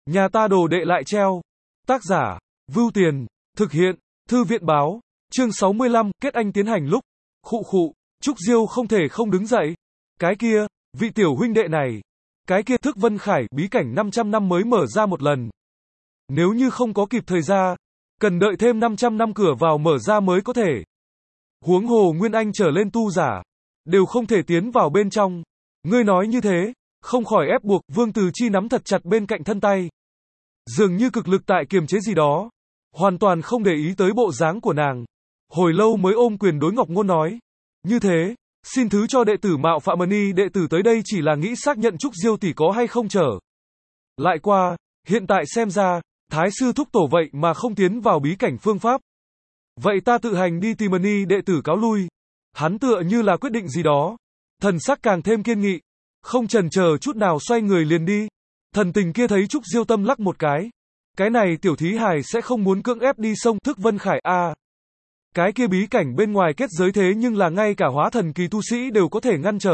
Nhà ta đồ đệ lại treo. Tác giả, Vưu Tiền, thực hiện, Thư viện báo, chương 65, kết anh tiến hành lúc. Khụ khụ, Trúc Diêu không thể không đứng dậy. Cái kia, vị tiểu huynh đệ này. Cái kia Thức Vân Khải bí cảnh 500 năm mới mở ra một lần. Nếu như không có kịp thời ra, cần đợi thêm 500 năm cửa vào mở ra mới có thể. Huống hồ Nguyên Anh trở lên tu giả, đều không thể tiến vào bên trong. Ngươi nói như thế, không khỏi ép buộc, Vương Từ Chi nắm thật chặt bên cạnh thân tay. Dường như cực lực tại kiềm chế gì đó, hoàn toàn không để ý tới bộ dáng của nàng. Hồi lâu mới ôm quyền đối Ngọc Ngôn nói. Như thế, xin thứ cho đệ tử mạo phạm Mani, đệ tử tới đây chỉ là nghĩ xác nhận Trúc Diêu tỷ có hay không trở lại qua, hiện tại xem ra, Thái sư thúc tổ vậy mà không tiến vào bí cảnh phương pháp. Vậy ta tự hành đi tìm Mani đệ tử cáo lui. Hắn tựa như là quyết định gì đó, thần sắc càng thêm kiên nghị, không chần chờ chút nào xoay người liền đi. Thần tình kia thấy Trúc Diêu tâm lắc một cái này tiểu thí hài sẽ không muốn cưỡng ép đi sông Thức Vân Khải a. Cái kia bí cảnh bên ngoài kết giới thế nhưng là ngay cả hóa thần kỳ tu sĩ đều có thể ngăn trở.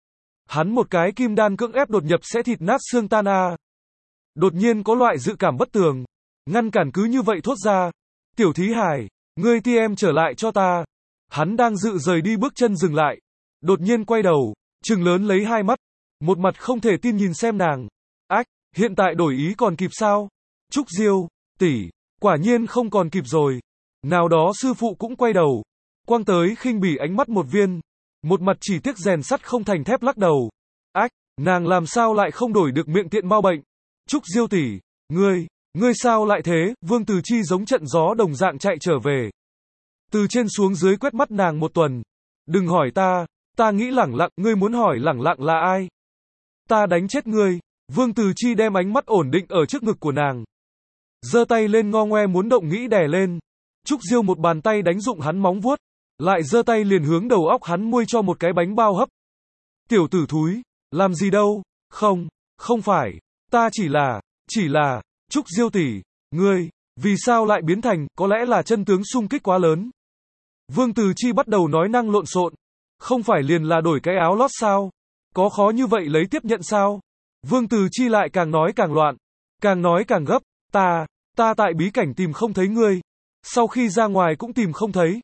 Hắn một cái kim đan cưỡng ép đột nhập sẽ thịt nát xương tan a. Đột nhiên có loại dự cảm bất tường, ngăn cản cứ như vậy thốt ra. Tiểu thí hài, ngươi ti em trở lại cho ta. Hắn đang dự rời đi bước chân dừng lại, đột nhiên quay đầu, trừng lớn lấy hai mắt, một mặt không thể tin nhìn xem nàng. Ách, hiện tại đổi ý còn kịp sao? Trúc Diêu, tỷ, quả nhiên không còn kịp rồi. Nào đó sư phụ cũng quay đầu, quang tới khinh bỉ ánh mắt một viên, một mặt chỉ tiếc rèn sắt không thành thép lắc đầu. Ách, nàng làm sao lại không đổi được miệng tiện mau bệnh? Trúc Diêu tỷ, ngươi sao lại thế? Vương Từ Chi giống trận gió đồng dạng chạy trở về. Từ trên xuống dưới quét mắt nàng một tuần. Đừng hỏi ta nghĩ Lẳng Lặng, ngươi muốn hỏi Lẳng Lặng là ai? Ta đánh chết ngươi. Vương Từ Chi đem ánh mắt ổn định ở trước ngực của nàng, giơ tay lên ngo ngoe muốn động nghĩ đè lên. Trúc Diêu một bàn tay đánh dụng hắn móng vuốt, lại giơ tay liền hướng đầu óc hắn muôi cho một cái bánh bao hấp. Tiểu tử thúi, làm gì đâu? Không phải, ta chỉ là, Trúc Diêu tỷ, ngươi, vì sao lại biến thành, có lẽ là chân tướng xung kích quá lớn. Vương Từ Chi bắt đầu nói năng lộn xộn, không phải liền là đổi cái áo lót sao? Có khó như vậy lấy tiếp nhận sao? Vương Từ Chi lại càng nói càng loạn, càng nói càng gấp. Ta tại bí cảnh tìm không thấy ngươi, sau khi ra ngoài cũng tìm không thấy.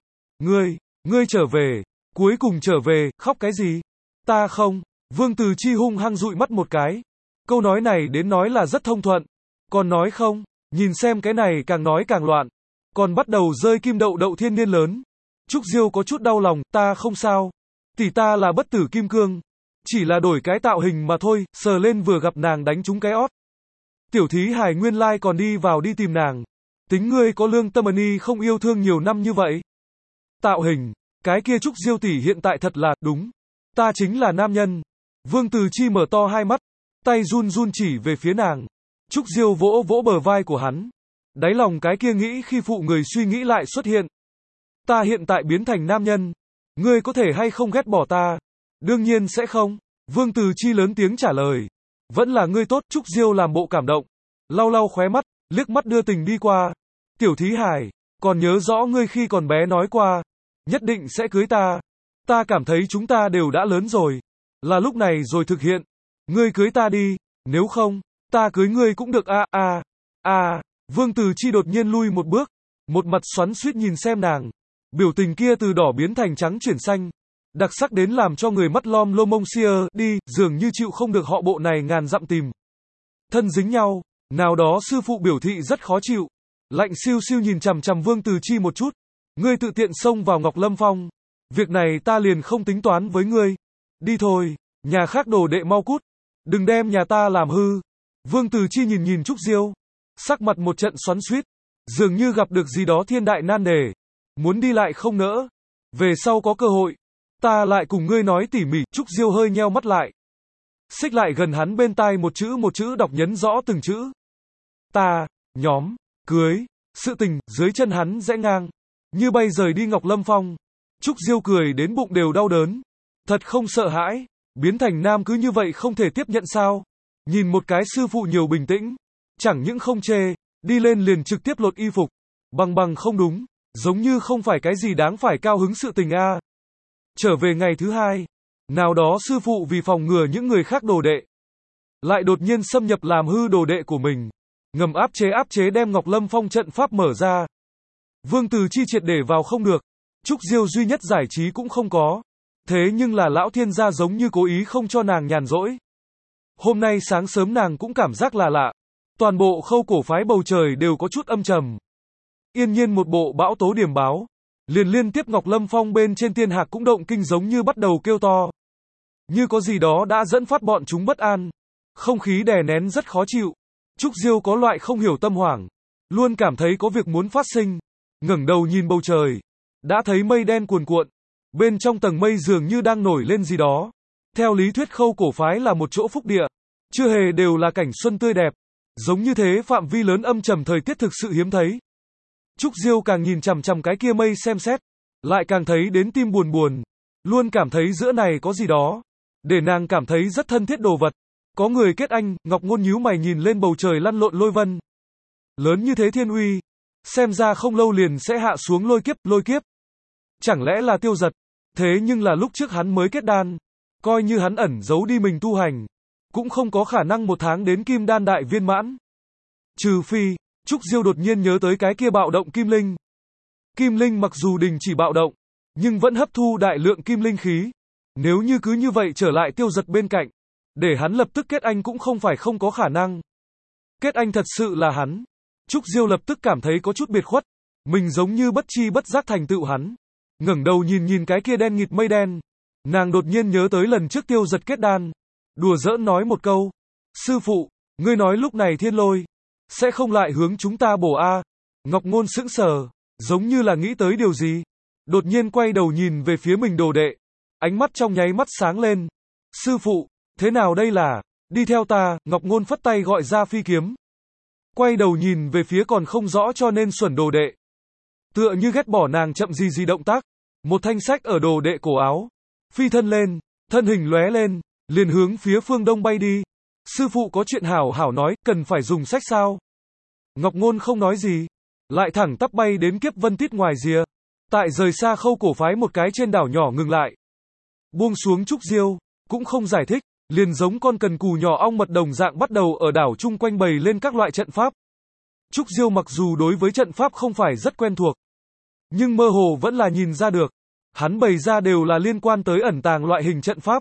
Ngươi trở về, cuối cùng trở về, khóc cái gì? Ta không. Vương Từ Chi hung hăng dụi mắt một cái. Câu nói này đến nói là rất thông thuận, còn nói không, nhìn xem cái này càng nói càng loạn, còn bắt đầu rơi kim đậu đậu thiên niên lớn. Trúc Diêu có chút đau lòng, ta không sao, tỷ ta là bất tử kim cương, chỉ là đổi cái tạo hình mà thôi. Sờ lên vừa gặp nàng đánh trúng cái ót. Tiểu thí hài nguyên lai còn đi vào đi tìm nàng. Tính ngươi có lương tâm Mani không yêu thương nhiều năm như vậy. Tạo hình, cái kia Trúc Diêu tỷ hiện tại thật là, đúng. Ta chính là nam nhân. Vương Từ Chi mở to hai mắt, tay run run chỉ về phía nàng. Trúc Diêu vỗ vỗ bờ vai của hắn. Đáy lòng cái kia nghĩ khi phụ người suy nghĩ lại xuất hiện. Ta hiện tại biến thành nam nhân. Ngươi có thể hay không ghét bỏ ta? Đương nhiên sẽ không. Vương Từ Chi lớn tiếng trả lời. Vẫn là ngươi tốt. Trúc Diêu làm bộ cảm động, lau lau khóe mắt, liếc mắt đưa tình đi qua. Tiểu thí hài, còn nhớ rõ ngươi khi còn bé nói qua, nhất định sẽ cưới ta. Ta cảm thấy chúng ta đều đã lớn rồi, là lúc này rồi thực hiện. Ngươi cưới ta đi, nếu không, ta cưới ngươi cũng được a. Vương Từ Chi đột nhiên lui một bước, một mặt xoắn xuýt nhìn xem nàng. Biểu tình kia từ đỏ biến thành trắng chuyển xanh, đặc sắc đến làm cho người mắt lom lô mông xia đi, dường như chịu không được họ bộ này ngàn dặm tìm thân dính nhau. Nào đó sư phụ biểu thị rất khó chịu, lạnh siêu siêu nhìn chằm chằm Vương Từ Chi một chút. Ngươi tự tiện xông vào Ngọc Lâm Phong, việc này ta liền không tính toán với ngươi. Đi thôi, nhà khác đồ đệ mau cút, đừng đem nhà ta làm hư. Vương Từ Chi nhìn Trúc Diêu, sắc mặt một trận xoắn xuýt, dường như gặp được gì đó thiên đại nan đề, muốn đi lại không nỡ. Về sau có cơ hội, ta lại cùng ngươi nói tỉ mỉ. Trúc Diêu hơi nheo mắt lại, xích lại gần hắn bên tai một chữ đọc nhấn rõ từng chữ. Ta, cưới, sự tình, dưới chân hắn rẽ ngang, như bay rời đi Ngọc Lâm Phong. Trúc Diêu cười đến bụng đều đau đớn, thật không sợ hãi, biến thành nam cứ như vậy không thể tiếp nhận sao? Nhìn một cái sư phụ nhiều bình tĩnh, chẳng những không chê, đi lên liền trực tiếp lột y phục, bằng không đúng, giống như không phải cái gì đáng phải cao hứng sự tình a. Trở về ngày thứ hai, nào đó sư phụ vì phòng ngừa những người khác đồ đệ lại đột nhiên xâm nhập làm hư đồ đệ của mình, ngầm áp chế đem Ngọc Lâm Phong trận pháp mở ra. Vương Từ Chi triệt để vào không được, Trúc Diêu duy nhất giải trí cũng không có. Thế nhưng là lão thiên gia giống như cố ý không cho nàng nhàn rỗi. Hôm nay sáng sớm nàng cũng cảm giác là lạ. Toàn bộ Khâu Cổ phái bầu trời đều có chút âm trầm. Yên nhiên một bộ bão tố điểm báo. Liên tiếp Ngọc Lâm Phong bên trên Tiên Hạc cũng động kinh giống như bắt đầu kêu to. Như có gì đó đã dẫn phát bọn chúng bất an. Không khí đè nén rất khó chịu. Trúc Diêu có loại không hiểu tâm hoảng. Luôn cảm thấy có việc muốn phát sinh. Ngẩng đầu nhìn bầu trời. Đã thấy mây đen cuồn cuộn. Bên trong tầng mây dường như đang nổi lên gì đó. Theo lý thuyết Khâu Cổ phái là một chỗ phúc địa. Chưa hề đều là cảnh xuân tươi đẹp. Giống như thế phạm vi lớn âm trầm thời tiết thực sự hiếm thấy. Trúc Diêu càng nhìn chằm chằm cái kia mây xem xét. Lại càng thấy đến tim buồn buồn. Luôn cảm thấy giữa này có gì đó. Để nàng cảm thấy rất thân thiết đồ vật. Có người kết anh, Ngọc Ngôn nhíu mày nhìn lên bầu trời lăn lộn lôi vân. Lớn như thế thiên uy. Xem ra không lâu liền sẽ hạ xuống lôi kiếp. Chẳng lẽ là Tiêu Giật? Thế nhưng là lúc trước hắn mới kết đan. Coi như hắn ẩn giấu đi mình tu hành. Cũng không có khả năng một tháng đến kim đan đại viên mãn. Trừ phi, Trúc Diêu đột nhiên nhớ tới cái kia bạo động kim linh. Kim linh mặc dù đình chỉ bạo động, nhưng vẫn hấp thu đại lượng kim linh khí. Nếu như cứ như vậy trở lại Tiêu Giật bên cạnh, để hắn lập tức kết anh cũng không phải không có khả năng. Kết anh thật sự là hắn. Trúc Diêu lập tức cảm thấy có chút biệt khuất. Mình giống như bất chi bất giác thành tựu hắn. Ngẩng đầu nhìn cái kia đen nghịt mây đen. Nàng đột nhiên nhớ tới lần trước Tiêu Giật kết đan. Đùa giỡn nói một câu. Sư phụ, ngươi nói lúc này thiên lôi sẽ không lại hướng chúng ta bổ a? Ngọc Ngôn sững sờ, giống như là nghĩ tới điều gì. Đột nhiên quay đầu nhìn về phía mình đồ đệ. Ánh mắt trong nháy mắt sáng lên. Sư phụ, thế nào đây là? Đi theo ta, Ngọc Ngôn phất tay gọi ra phi kiếm. Quay đầu nhìn về phía còn không rõ cho nên xuẩn đồ đệ. Tựa như ghét bỏ nàng chậm gì động tác. Một thanh sách ở đồ đệ cổ áo. Phi thân lên, thân hình lóe lên, liền hướng phía phương đông bay đi. Sư phụ có chuyện hảo nói, cần phải dùng sách sao? Ngọc Ngôn không nói gì. Lại thẳng tắp bay đến Kiếp Vân Tít ngoài rìa. Tại rời xa Khâu Cổ phái một cái trên đảo nhỏ ngừng lại. Buông xuống Trúc Diêu, cũng không giải thích. Liền giống con cần cù nhỏ ong mật đồng dạng bắt đầu ở đảo chung quanh bày lên các loại trận pháp. Trúc Diêu mặc dù đối với trận pháp không phải rất quen thuộc, nhưng mơ hồ vẫn là nhìn ra được. Hắn bày ra đều là liên quan tới ẩn tàng loại hình trận pháp.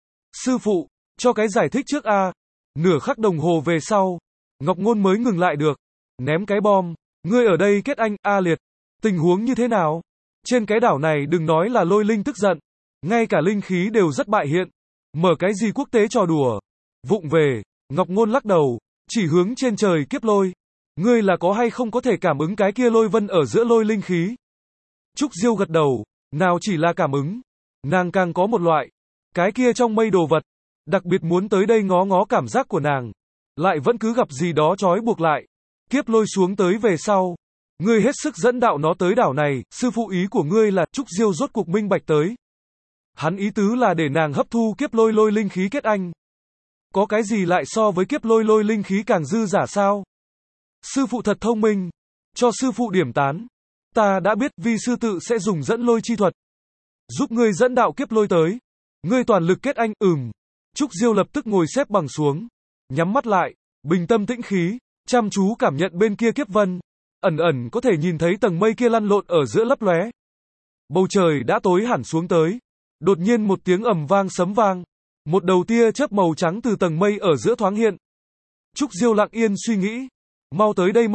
Sư phụ, cho cái giải thích trước a. Nửa khắc đồng hồ về sau, Ngọc Ngôn mới ngừng lại được. Ném cái bom, ngươi ở đây kết anh, a liệt. Tình huống như thế nào? Trên cái đảo này đừng nói là lôi linh tức giận. Ngay cả linh khí đều rất bại hiện. Mở cái gì quốc tế trò đùa. Vụng về, Ngọc Ngôn lắc đầu, chỉ hướng trên trời kiếp lôi. Ngươi là có hay không có thể cảm ứng cái kia lôi vân ở giữa lôi linh khí? Trúc Diêu gật đầu, nào chỉ là cảm ứng. Nàng càng có một loại, cái kia trong mây đồ vật, đặc biệt muốn tới đây ngó cảm giác của nàng. Lại vẫn cứ gặp gì đó trói buộc lại. Kiếp lôi xuống tới về sau. Ngươi hết sức dẫn đạo nó tới đảo này, sư phụ ý của ngươi là, Trúc Diêu rốt cuộc minh bạch tới. Hắn ý tứ là để nàng hấp thu kiếp lôi linh khí kết anh. Có cái gì lại so với kiếp lôi linh khí càng dư giả sao? Sư phụ thật thông minh. Cho sư phụ điểm tán. Ta đã biết vi sư tự sẽ dùng dẫn lôi chi thuật. Giúp ngươi dẫn đạo kiếp lôi tới. Ngươi toàn lực kết anh, Trúc Diêu lập tức ngồi xếp bằng xuống. Nhắm mắt lại, bình tâm tĩnh khí, chăm chú cảm nhận bên kia kiếp vân. Ẩn có thể nhìn thấy tầng mây kia lăn lộn ở giữa lấp lóe. Bầu trời đã tối hẳn xuống tới. Đột nhiên một tiếng ầm vang sấm vang. Một đầu tia chớp màu trắng từ tầng mây ở giữa thoáng hiện. Trúc Diêu lặng yên suy nghĩ. Mau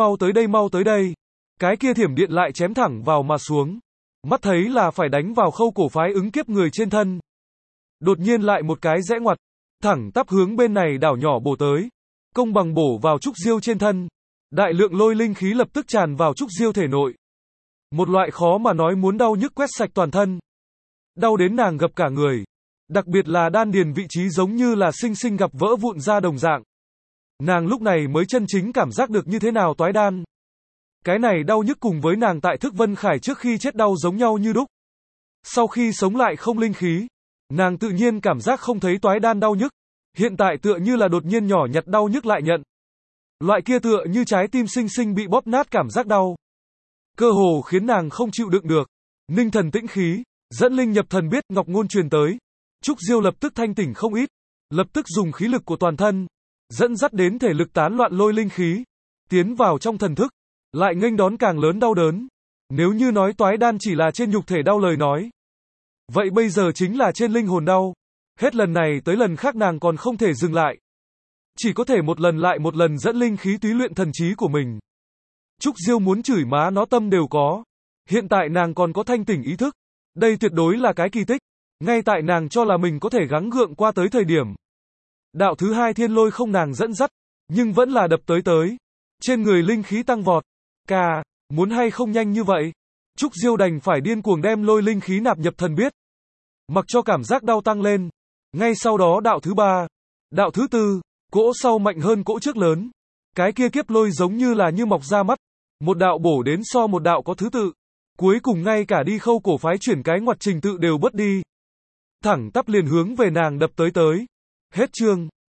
tới đây. Cái kia thiểm điện lại chém thẳng vào mà xuống. Mắt thấy là phải đánh vào Khâu Cổ phái ứng kiếp người trên thân. Đột nhiên lại một cái rẽ ngoặt. Thẳng tắp hướng bên này đảo nhỏ bổ tới. Công bằng bổ vào Trúc Diêu trên thân. Đại lượng lôi linh khí lập tức tràn vào Trúc Diêu thể nội. Một loại khó mà nói muốn đau nhức quét sạch toàn thân. Đau đến nàng gập cả người. Đặc biệt là đan điền vị trí giống như là sinh gặp vỡ vụn ra đồng dạng. Nàng lúc này mới chân chính cảm giác được như thế nào toái đan. Cái này đau nhức cùng với nàng tại Thức Vân Khải trước khi chết đau giống nhau như đúc. Sau khi sống lại không linh khí, nàng tự nhiên cảm giác không thấy toái đan đau nhức. Hiện tại tựa như là đột nhiên nhỏ nhặt đau nhức lại nhận. Loại kia tựa như trái tim sinh bị bóp nát cảm giác đau. Cơ hồ khiến nàng không chịu đựng được. Ninh thần tĩnh khí, dẫn linh nhập thần biết Ngọc Ngôn truyền tới. Trúc Diêu lập tức thanh tỉnh không ít. Lập tức dùng khí lực của toàn thân. Dẫn dắt đến thể lực tán loạn lôi linh khí. tiến vào trong thần thức, lại nghênh đón càng lớn đau đớn. Nếu như nói toái đan chỉ là trên nhục thể đau lời nói, vậy bây giờ chính là trên linh hồn đau. Hết lần này tới lần khác nàng còn không thể dừng lại. Chỉ có thể một lần lại một lần dẫn linh khí túy luyện thần trí của mình. Trúc Diêu muốn chửi má nó tâm đều có. Hiện tại nàng còn có thanh tỉnh ý thức. Đây tuyệt đối là cái kỳ tích. Ngay tại nàng cho là mình có thể gắng gượng qua tới thời điểm. Đạo thứ hai thiên lôi không nàng dẫn dắt, nhưng vẫn là đập tới. Trên người linh khí tăng vọt. Cà, muốn hay không nhanh như vậy? Trúc Diêu đành phải điên cuồng đem lôi linh khí nạp nhập thần biết. Mặc cho cảm giác đau tăng lên. Ngay sau đó đạo thứ ba, đạo thứ tư, cỗ sau mạnh hơn cỗ trước lớn. Cái kia kiếp lôi giống như là như mọc ra mắt. Một đạo bổ đến so một đạo có thứ tự. Cuối cùng ngay cả đi khâu cổ phái chuyển cái ngoặt trình tự đều bất đi. Thẳng tắp liền hướng về nàng đập tới. Hết chương.